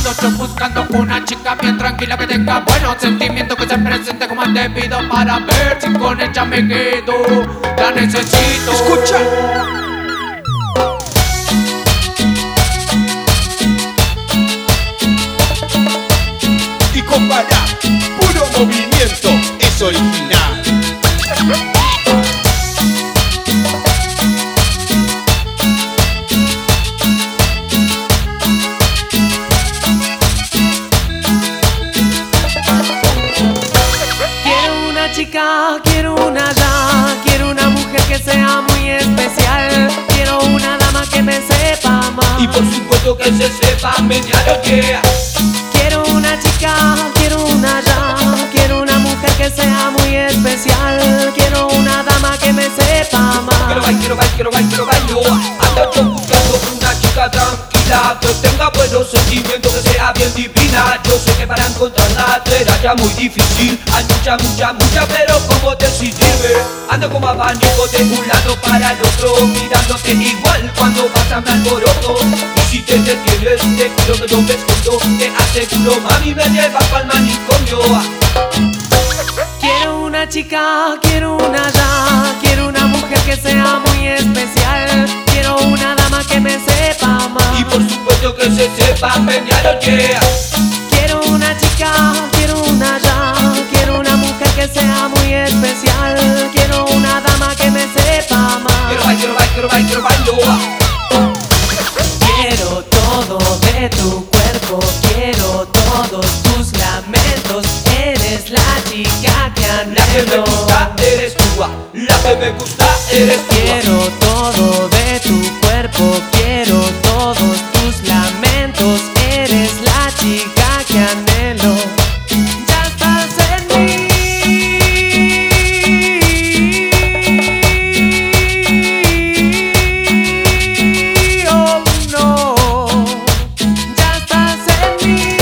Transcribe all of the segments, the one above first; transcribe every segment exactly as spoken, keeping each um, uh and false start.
Ando yo buscando una chica bien tranquila que tenga buenos sentimientos, que se presente como es debido para ver si con ella me quedo. La necesito. Escucha. Y compara, puro movimiento, es original. Quiero una chica, quiero una ya, quiero una mujer que sea muy especial. Quiero una dama que me sepa amar. Y por supuesto que se sepa menear, yeah. Quiero una chica, quiero una ya, quiero una mujer que sea muy especial. Quiero una dama que me sepa amar. Quiero bailar, quiero bailar, quiero bailar, quiero bailar. Ando yo buscando una chica tranquila, que tenga buenos sentimientos, que sea bien divina. Yo sé que para encontrarla será ya muy difícil. Hay mucha, mucha, mucha, pero ¿cómo decidirme? Ando como abanico de un lado para el otro, mirándote igual cuando pasa me alboroto. Y si te detienes, te juro que no me escondo. Te aseguro, mami, me llevas pa'l manicomio. Quiero una chica, quiero una ya, quiero una mujer que sea muy especial. Quiero una dama que me sepa amar. Y por supuesto que se sepa menear, yeah. Quiero una chica, quiero una ya, quiero una mujer que sea muy especial. Quiero una dama que me sepa amar. Quiero bailar, quiero bailar, quiero bailar, quiero bailar. Quiero todo de tu cuerpo, quiero todos tus lamentos. Eres la chica que La que me anhelo. gusta eres tú, la que me gusta eres tú. Quiero todo de tu cuerpo, quiero todos tus lamentos. Eres la chica que anhelo. Ya estás en mí. Oh no, ya estás en mí.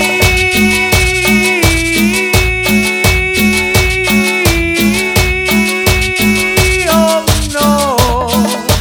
Oh no.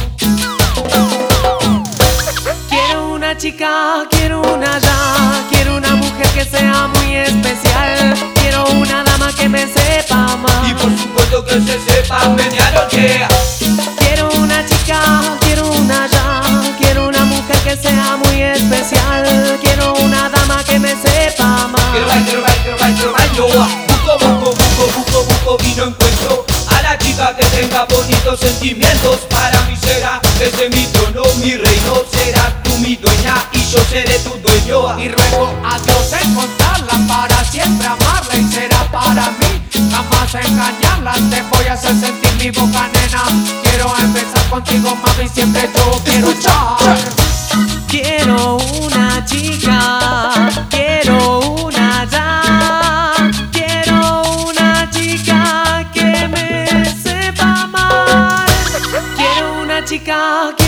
Quiero una chica, quiero una ya, quiero una mujer que sea muy especial. Quiero una dama que me sepa amar. Y por supuesto que se sepa menear, yeah. Quiero una chica, quiero una ya, quiero una mujer que sea muy especial. Quiero una dama que me sepa amar. Quiero bailar, quiero bailar, quiero bailar, quiero bailar. Busco, busco, busco, busco, busco y no encuentro a la chica que tenga bonitos sentimientos. Para mí será desde mi trono, mi reino. Serás tú mi dueña y yo seré tu dueño. Y ruego a Dios encontrarla para siempre amarla y será para mí. Jamás engañarla, te voy a hacer sentir mi boca, nena. Quiero empezar contigo, mami, siempre yo quiero estar. Quiero una chica, quiero una ya, quiero una chica que me sepa amar. Quiero una chica,